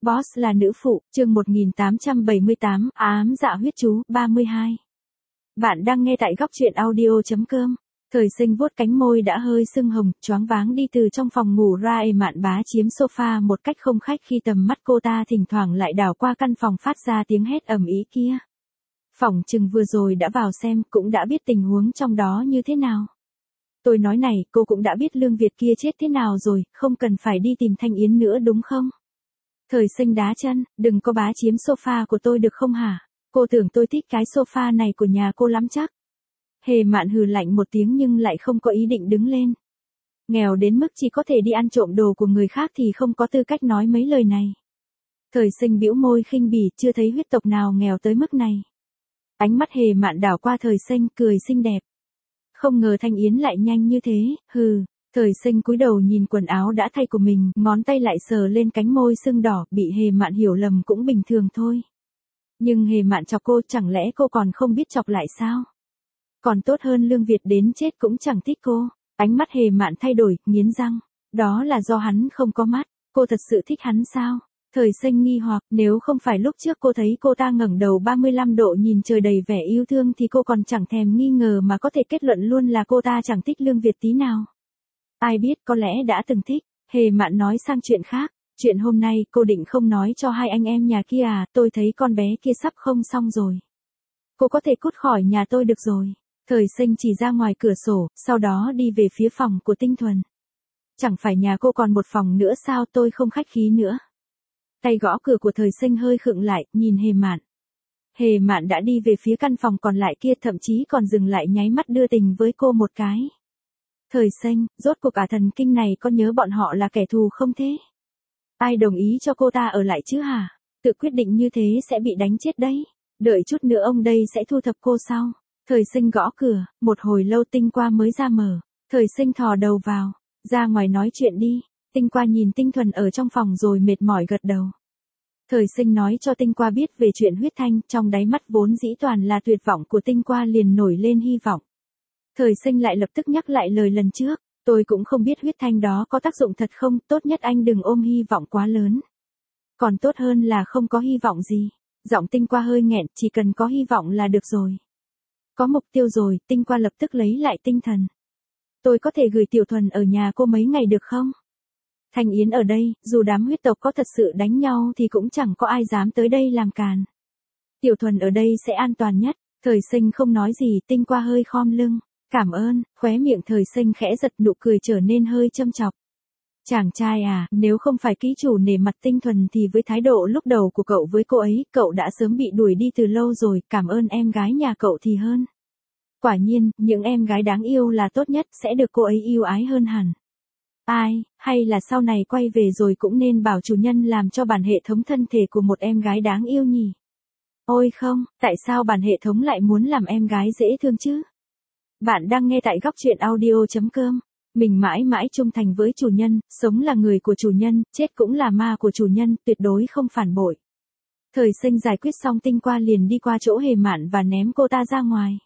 Boss là nữ phụ, chương 1878, ám dạ huyết chú, 32. Bạn đang nghe tại góc truyện audio.com. Thời Sinh vuốt cánh môi đã hơi sưng hồng, choáng váng đi từ trong phòng ngủ ra. Mạn Bá chiếm sofa một cách không khách khi tầm mắt cô ta thỉnh thoảng lại đảo qua căn phòng phát ra tiếng hét ầm ĩ kia. Phỏng chừng vừa rồi đã vào xem, cũng đã biết tình huống trong đó như thế nào. Tôi nói này, cô cũng đã biết Lương Việt kia chết thế nào rồi, không cần phải đi tìm Thanh Yến nữa đúng không? Thời Sinh đá chân, đừng có bá chiếm sofa của tôi được không hả? Cô tưởng tôi thích cái sofa này của nhà cô lắm chắc. Hề Mạn hừ lạnh một tiếng nhưng lại không có ý định đứng lên. Nghèo đến mức chỉ có thể đi ăn trộm đồ của người khác thì không có tư cách nói mấy lời này. Thời Sinh bĩu môi khinh bỉ, chưa thấy huyết tộc nào nghèo tới mức này. Ánh mắt Hề Mạn đảo qua Thời Sinh, cười xinh đẹp. Không ngờ Thanh Yến lại nhanh như thế, hừ. Thời Sinh cúi đầu nhìn quần áo đã thay của mình, ngón tay lại sờ lên cánh môi sưng đỏ, bị Hề Mạn hiểu lầm cũng bình thường thôi. Nhưng Hề Mạn chọc cô, chẳng lẽ cô còn không biết chọc lại sao? Còn tốt hơn Lương Việt đến chết cũng chẳng thích cô. Ánh mắt Hề Mạn thay đổi, nghiến răng. Đó là do hắn không có mắt, cô thật sự thích hắn sao? Thời Sinh nghi hoặc, nếu không phải lúc trước cô thấy cô ta ngẩng đầu 35 độ nhìn trời đầy vẻ yêu thương thì cô còn chẳng thèm nghi ngờ mà có thể kết luận luôn là cô ta chẳng thích Lương Việt tí nào. Ai biết, có lẽ đã từng thích. Hề Mạn nói sang chuyện khác. Chuyện hôm nay cô định không nói cho hai anh em nhà kia à? Tôi thấy con bé kia sắp không xong rồi. Cô có thể cút khỏi nhà tôi được rồi. Thời Sinh chỉ ra ngoài cửa sổ, sau đó đi về phía phòng của Tinh Thuần. Chẳng phải nhà cô còn một phòng nữa sao? Tôi không khách khí nữa. Tay gõ cửa của Thời Sinh hơi khựng lại, nhìn Hề Mạn. Hề Mạn đã đi về phía căn phòng còn lại kia, thậm chí còn dừng lại nháy mắt đưa tình với cô một cái. Thời Sinh, rốt cuộc thần kinh này có nhớ bọn họ là kẻ thù không thế? Ai đồng ý cho cô ta ở lại chứ hả? Tự quyết định như thế sẽ bị đánh chết đấy. Đợi chút nữa ông đây sẽ thu thập cô sau. Thời Sinh gõ cửa, một hồi lâu Tinh Qua mới ra mở. Thời Sinh thò đầu vào, ra ngoài nói chuyện đi. Tinh Qua nhìn Tinh Thuần ở trong phòng rồi mệt mỏi gật đầu. Thời Sinh nói cho Tinh Qua biết về chuyện huyết thanh, trong đáy mắt vốn dĩ toàn là tuyệt vọng của Tinh Qua liền nổi lên hy vọng. Thời Sinh lại lập tức nhắc lại lời lần trước, tôi cũng không biết huyết thanh đó có tác dụng thật không, tốt nhất anh đừng ôm hy vọng quá lớn. Còn tốt hơn là không có hy vọng gì. Giọng Tinh Qua hơi nghẹn, chỉ cần có hy vọng là được rồi. Có mục tiêu rồi, Tinh Qua lập tức lấy lại tinh thần. Tôi có thể gửi Tiểu Thuần ở nhà cô mấy ngày được không? Thanh Yến ở đây, dù đám huyết tộc có thật sự đánh nhau thì cũng chẳng có ai dám tới đây làm càn. Tiểu Thuần ở đây sẽ an toàn nhất. Thời Sinh không nói gì, Tinh Qua hơi khom lưng. Cảm ơn, khóe miệng Thời Sinh khẽ giật, nụ cười trở nên hơi châm chọc. Chàng trai à, nếu không phải ký chủ nể mặt Tinh Thuần thì với thái độ lúc đầu của cậu với cô ấy, cậu đã sớm bị đuổi đi từ lâu rồi, cảm ơn em gái nhà cậu thì hơn. Quả nhiên, những em gái đáng yêu là tốt nhất, sẽ được cô ấy yêu ái hơn hẳn. Ai, hay là sau này quay về rồi cũng nên bảo chủ nhân làm cho bản hệ thống thân thể của một em gái đáng yêu nhỉ? Ôi không, tại sao bản hệ thống lại muốn làm em gái dễ thương chứ? Bạn đang nghe tại góc truyện audio.com. Mình mãi mãi trung thành với chủ nhân, sống là người của chủ nhân, chết cũng là ma của chủ nhân, tuyệt đối không phản bội. Thời Sinh giải quyết xong Tinh Qua liền đi qua chỗ Hề Mạn và ném cô ta ra ngoài.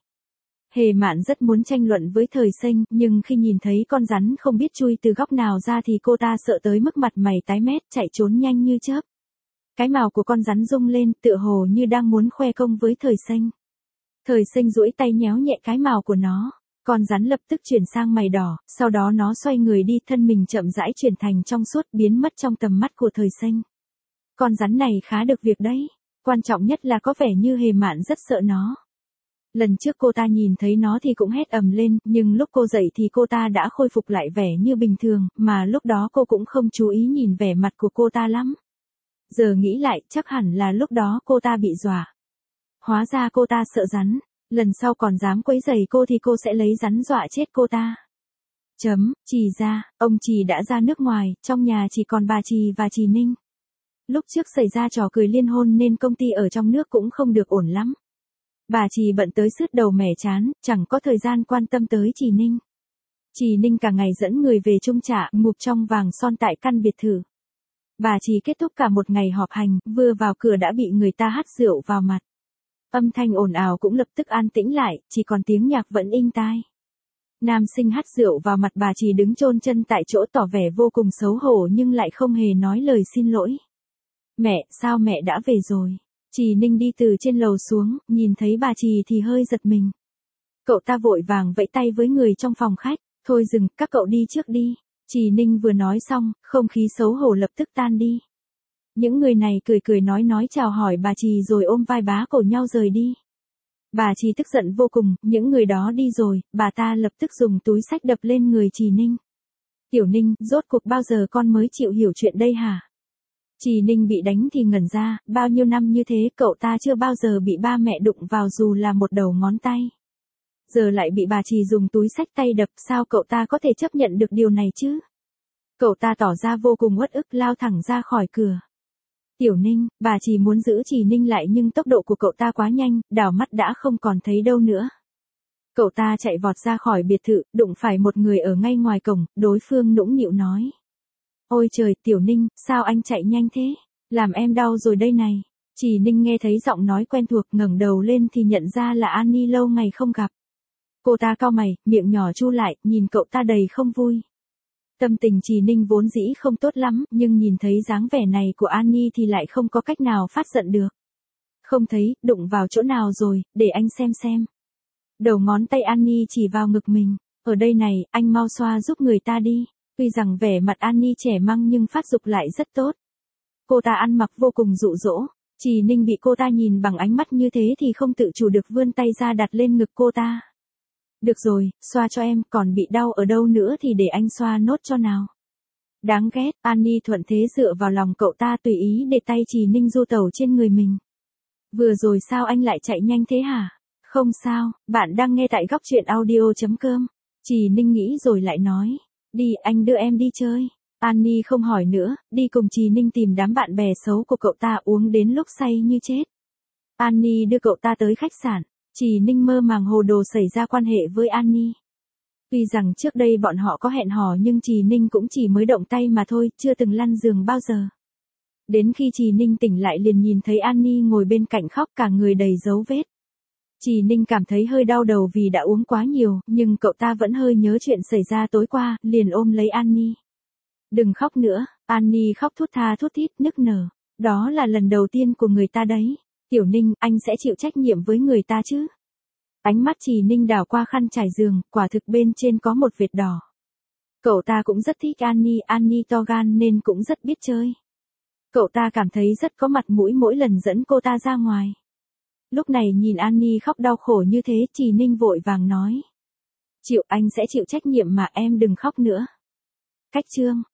Hề Mạn rất muốn tranh luận với Thời Sinh, nhưng khi nhìn thấy con rắn không biết chui từ góc nào ra thì cô ta sợ tới mức mặt mày tái mét, chạy trốn nhanh như chớp. Cái mào của con rắn rung lên, tựa hồ như đang muốn khoe công với Thời Sinh. Thời Sinh duỗi tay nhéo nhẹ cái mào của nó. Con rắn lập tức chuyển sang mày đỏ, sau đó nó xoay người đi, thân mình chậm rãi chuyển thành trong suốt, biến mất trong tầm mắt của Thời Sinh. Con rắn này khá được việc đấy. Quan trọng nhất là có vẻ như Hề Mạn rất sợ nó. Lần trước cô ta nhìn thấy nó thì cũng hét ầm lên, nhưng lúc cô dậy thì cô ta đã khôi phục lại vẻ như bình thường, mà lúc đó cô cũng không chú ý nhìn vẻ mặt của cô ta lắm. Giờ nghĩ lại, chắc hẳn là lúc đó cô ta bị dọa. Hóa ra cô ta sợ rắn. Lần sau còn dám quấy rầy cô thì cô sẽ lấy rắn dọa chết cô ta. Trì ra, ông Trì đã ra nước ngoài, trong nhà chỉ còn bà Trì và Trì Ninh. Lúc trước xảy ra trò cười liên hôn nên công ty ở trong nước cũng không được ổn lắm. Bà Trì bận tới sứt đầu mẻ chán, chẳng có thời gian quan tâm tới Trì Ninh. Trì Ninh cả ngày dẫn người về Trung Trạ, ngục trong vàng son tại căn biệt thự. Bà Trì kết thúc cả một ngày họp hành, vừa vào cửa đã bị người ta hắt rượu vào mặt. Âm thanh ồn ào cũng lập tức an tĩnh lại, chỉ còn tiếng nhạc vẫn inh tai. Nam sinh hắt rượu vào mặt bà Trì đứng chôn chân tại chỗ tỏ vẻ vô cùng xấu hổ nhưng lại không hề nói lời xin lỗi. Mẹ, sao mẹ đã về rồi? Trì Ninh đi từ trên lầu xuống, nhìn thấy bà Trì thì hơi giật mình. Cậu ta vội vàng vẫy tay với người trong phòng khách, thôi dừng, các cậu đi trước đi. Trì Ninh vừa nói xong, không khí xấu hổ lập tức tan đi. Những người này cười cười nói chào hỏi bà Trì rồi ôm vai bá cổ nhau rời đi. Bà Trì tức giận vô cùng, những người đó đi rồi, bà ta lập tức dùng túi xách đập lên người Trì Ninh. Tiểu Ninh, rốt cuộc bao giờ con mới chịu hiểu chuyện đây hả? Trì Ninh bị đánh thì ngẩn ra, bao nhiêu năm như thế cậu ta chưa bao giờ bị ba mẹ đụng vào dù là một đầu ngón tay. Giờ lại bị bà Trì dùng túi xách tay đập, sao cậu ta có thể chấp nhận được điều này chứ? Cậu ta tỏ ra vô cùng uất ức lao thẳng ra khỏi cửa. Tiểu Ninh, bà Trì muốn giữ Trì Ninh lại nhưng tốc độ của cậu ta quá nhanh, đảo mắt đã không còn thấy đâu nữa. Cậu ta chạy vọt ra khỏi biệt thự, đụng phải một người ở ngay ngoài cổng, đối phương nũng nịu nói. Ôi trời, Tiểu Ninh, sao anh chạy nhanh thế? Làm em đau rồi đây này. Trì Ninh nghe thấy giọng nói quen thuộc, ngẩng đầu lên thì nhận ra là Annie lâu ngày không gặp. Cô ta cau mày, miệng nhỏ chu lại, nhìn cậu ta đầy không vui. Tâm tình Trì Ninh vốn dĩ không tốt lắm, nhưng nhìn thấy dáng vẻ này của Annie thì lại không có cách nào phát giận được. Không thấy, đụng vào chỗ nào rồi, để anh xem. Đầu ngón tay Annie chỉ vào ngực mình. Ở đây này, anh mau xoa giúp người ta đi. Tuy rằng vẻ mặt Annie trẻ măng nhưng phát dục lại rất tốt. Cô ta ăn mặc vô cùng dụ dỗ. Trì Ninh bị cô ta nhìn bằng ánh mắt như thế thì không tự chủ được vươn tay ra đặt lên ngực cô ta. Được rồi, xoa cho em, còn bị đau ở đâu nữa thì để anh xoa nốt cho nào. Đáng ghét, Annie thuận thế dựa vào lòng cậu ta tùy ý để tay Trì Ninh du tẩu trên người mình. Vừa rồi sao anh lại chạy nhanh thế hả? Không sao, bạn đang nghe tại góc truyện audio.com. Trì Ninh nghĩ rồi lại nói. Đi, anh đưa em đi chơi. Annie không hỏi nữa, đi cùng Trì Ninh tìm đám bạn bè xấu của cậu ta uống đến lúc say như chết. Annie đưa cậu ta tới khách sạn. Trì Ninh mơ màng hồ đồ xảy ra quan hệ với Annie. Tuy rằng trước đây bọn họ có hẹn hò nhưng Trì Ninh cũng chỉ mới động tay mà thôi, chưa từng lăn giường bao giờ. Đến khi Trì Ninh tỉnh lại liền nhìn thấy Annie ngồi bên cạnh khóc cả người đầy dấu vết. Trì Ninh cảm thấy hơi đau đầu vì đã uống quá nhiều, nhưng cậu ta vẫn hơi nhớ chuyện xảy ra tối qua, liền ôm lấy Annie. Đừng khóc nữa, Annie khóc thút tha thút thít nức nở. Đó là lần đầu tiên của người ta đấy. Tiểu Ninh, anh sẽ chịu trách nhiệm với người ta chứ? Ánh mắt Trì Ninh đảo qua khăn trải giường, quả thực bên trên có một vệt đỏ. Cậu ta cũng rất thích Annie to gan nên cũng rất biết chơi. Cậu ta cảm thấy rất có mặt mũi mỗi lần dẫn cô ta ra ngoài. Lúc này nhìn Annie khóc đau khổ như thế, Trì Ninh vội vàng nói. Anh sẽ chịu trách nhiệm mà, em đừng khóc nữa. Cách chương